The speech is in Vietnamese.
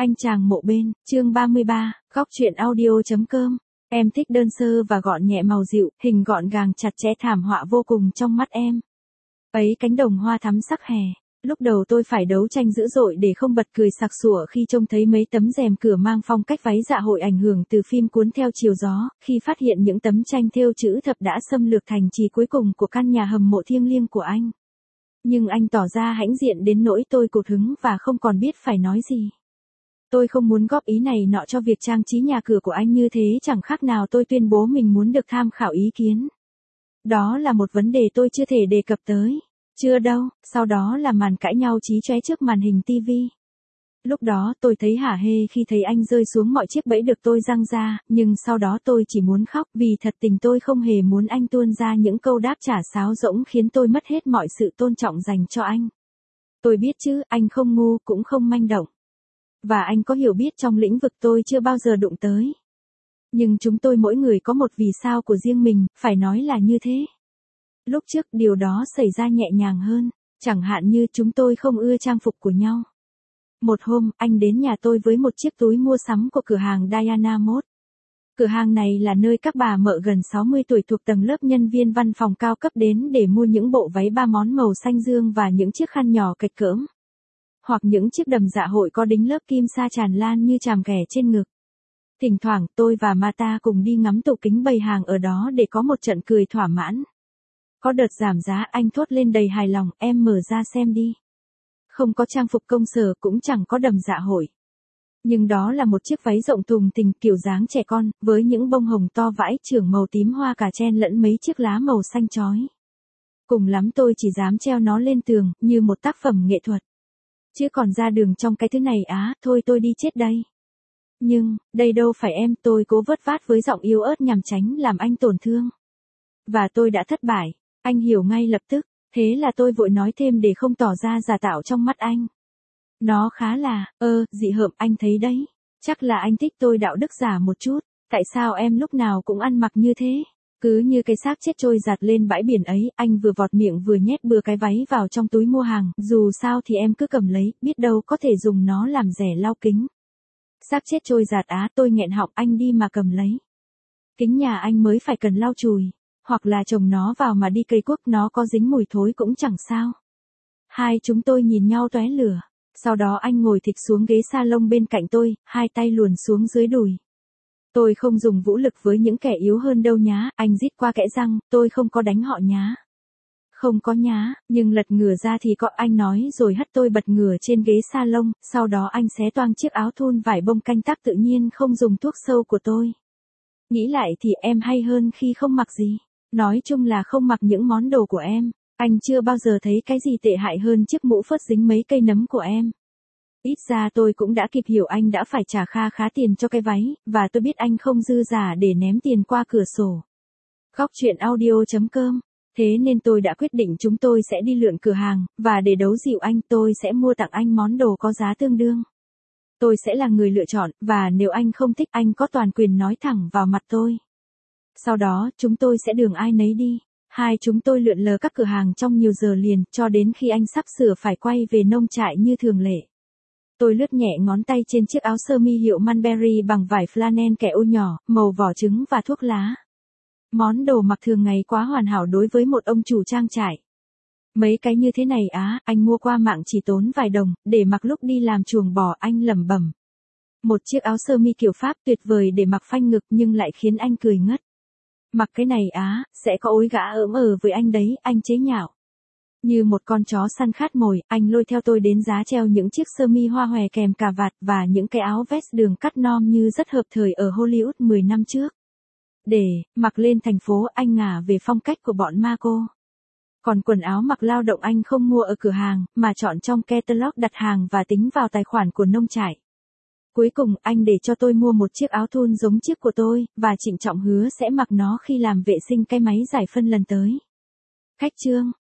Anh chàng mộ bên, chương 33, góc truyện audio.com. Em thích đơn sơ và gọn nhẹ màu dịu, hình gọn gàng chặt chẽ thảm họa vô cùng trong mắt em. Ấy cánh đồng hoa thắm sắc hè. Lúc đầu tôi phải đấu tranh dữ dội để không bật cười sặc sụa khi trông thấy mấy tấm rèm cửa mang phong cách váy dạ hội ảnh hưởng từ phim Cuốn theo chiều gió, khi phát hiện những tấm tranh thêu chữ thập đã xâm lược thành trì cuối cùng của căn nhà hầm mộ thiêng liêng của anh. Nhưng anh tỏ ra hãnh diện đến nỗi tôi cụt hứng và không còn biết phải nói gì. Tôi không muốn góp ý này nọ cho việc trang trí nhà cửa của anh, như thế chẳng khác nào tôi tuyên bố mình muốn được tham khảo ý kiến. Đó là một vấn đề tôi chưa thể đề cập tới. Chưa đâu, sau đó là màn cãi nhau chí chóe trước màn hình TV. Lúc đó tôi thấy hả hê khi thấy anh rơi xuống mọi chiếc bẫy được tôi giăng ra, nhưng sau đó tôi chỉ muốn khóc vì thật tình tôi không hề muốn anh tuôn ra những câu đáp trả sáo rỗng khiến tôi mất hết mọi sự tôn trọng dành cho anh. Tôi biết chứ, anh không ngu cũng không manh động. Và anh có hiểu biết trong lĩnh vực tôi chưa bao giờ đụng tới. Nhưng chúng tôi mỗi người có một vì sao của riêng mình, phải nói là như thế. Lúc trước điều đó xảy ra nhẹ nhàng hơn, chẳng hạn như chúng tôi không ưa trang phục của nhau. Một hôm, anh đến nhà tôi với một chiếc túi mua sắm của cửa hàng Diana Mode. Cửa hàng này là nơi các bà mợ gần 60 tuổi thuộc tầng lớp nhân viên văn phòng cao cấp đến để mua những bộ váy 3 món màu xanh dương và những chiếc khăn nhỏ kệch cỡm. Hoặc những chiếc đầm dạ hội có đính lớp kim sa tràn lan như chàm ghẻ trên ngực. Thỉnh thoảng tôi và Mata cùng đi ngắm tủ kính bày hàng ở đó để có một trận cười thỏa mãn. Có đợt giảm giá anh thốt lên đầy hài lòng, em mở ra xem đi. Không có trang phục công sở cũng chẳng có đầm dạ hội. Nhưng đó là một chiếc váy rộng thùng thình kiểu dáng trẻ con, với những bông hồng to vãi chưởng màu tím hoa cà chen lẫn mấy chiếc lá màu xanh chói. Cùng lắm tôi chỉ dám treo nó lên tường, như một tác phẩm nghệ thuật. Chứ còn ra đường trong cái thứ này thôi tôi đi chết đây. Nhưng, đây đâu phải em, tôi cố vớt vát với giọng yếu ớt nhằm tránh làm anh tổn thương. Và tôi đã thất bại, anh hiểu ngay lập tức, thế là tôi vội nói thêm để không tỏ ra giả tạo trong mắt anh. Nó khá là, dị hợm, anh thấy đấy. Chắc là anh thích tôi đạo đức giả một chút, tại sao em lúc nào cũng ăn mặc như thế? Cứ như cái xác chết trôi giạt lên bãi biển ấy, anh vừa vọt miệng vừa nhét bừa cái váy vào trong túi mua hàng, dù sao thì em cứ cầm lấy, biết đâu có thể dùng nó làm rẻ lau kính. Xác chết trôi giạt tôi nghẹn họng, anh đi mà cầm lấy. Kính nhà anh mới phải cần lau chùi, hoặc là chồng nó vào mà đi cây cuốc, nó có dính mùi thối cũng chẳng sao. Hai chúng tôi nhìn nhau tóe lửa, sau đó anh ngồi thịch xuống ghế salon bên cạnh tôi, hai tay luồn xuống dưới đùi. Tôi không dùng vũ lực với những kẻ yếu hơn đâu nhá, anh rít qua kẽ răng, tôi không có đánh họ nhá. Không có nhá, nhưng lật ngửa ra thì có, anh nói rồi hất tôi bật ngửa trên ghế salon, sau đó anh xé toang chiếc áo thun vải bông canh tác tự nhiên không dùng thuốc sâu của tôi. Nghĩ lại thì em hay hơn khi không mặc gì. Nói chung là không mặc những món đồ của em. Anh chưa bao giờ thấy cái gì tệ hại hơn chiếc mũ phớt dính mấy cây nấm của em. Ít ra tôi cũng đã kịp hiểu anh đã phải trả kha khá tiền cho cái váy, và tôi biết anh không dư giả để ném tiền qua cửa sổ. Góc truyện audio.com. Thế nên tôi đã quyết định chúng tôi sẽ đi lượn cửa hàng, và để đấu dịu anh tôi sẽ mua tặng anh món đồ có giá tương đương. Tôi sẽ là người lựa chọn, và nếu anh không thích anh có toàn quyền nói thẳng vào mặt tôi. Sau đó chúng tôi sẽ đường ai nấy đi. Hai chúng tôi lượn lờ các cửa hàng trong nhiều giờ liền, cho đến khi anh sắp sửa phải quay về nông trại như thường lệ. Tôi lướt nhẹ ngón tay trên chiếc áo sơ mi hiệu Mulberry bằng vải flannel kẻ ô nhỏ, màu vỏ trứng và thuốc lá. Món đồ mặc thường ngày quá hoàn hảo đối với một ông chủ trang trại. Mấy cái như thế này anh mua qua mạng chỉ tốn vài đồng, để mặc lúc đi làm chuồng bò, anh lẩm bẩm. Một chiếc áo sơ mi kiểu Pháp tuyệt vời để mặc phanh ngực nhưng lại khiến anh cười ngất. Mặc cái này sẽ có ối gã ỡm với anh đấy, anh chế nhạo. Như một con chó săn khát mồi, anh lôi theo tôi đến giá treo những chiếc sơ mi hoa hòe kèm cà vạt và những cái áo vest đường cắt norm như rất hợp thời ở Hollywood 10 năm trước. Để mặc lên thành phố, anh ngả về phong cách của bọn Marco. Còn quần áo mặc lao động anh không mua ở cửa hàng, mà chọn trong catalog đặt hàng và tính vào tài khoản của nông trại. Cuối cùng anh để cho tôi mua một chiếc áo thun giống chiếc của tôi, và trịnh trọng hứa sẽ mặc nó khi làm vệ sinh cái máy giải phân lần tới. Khách trương,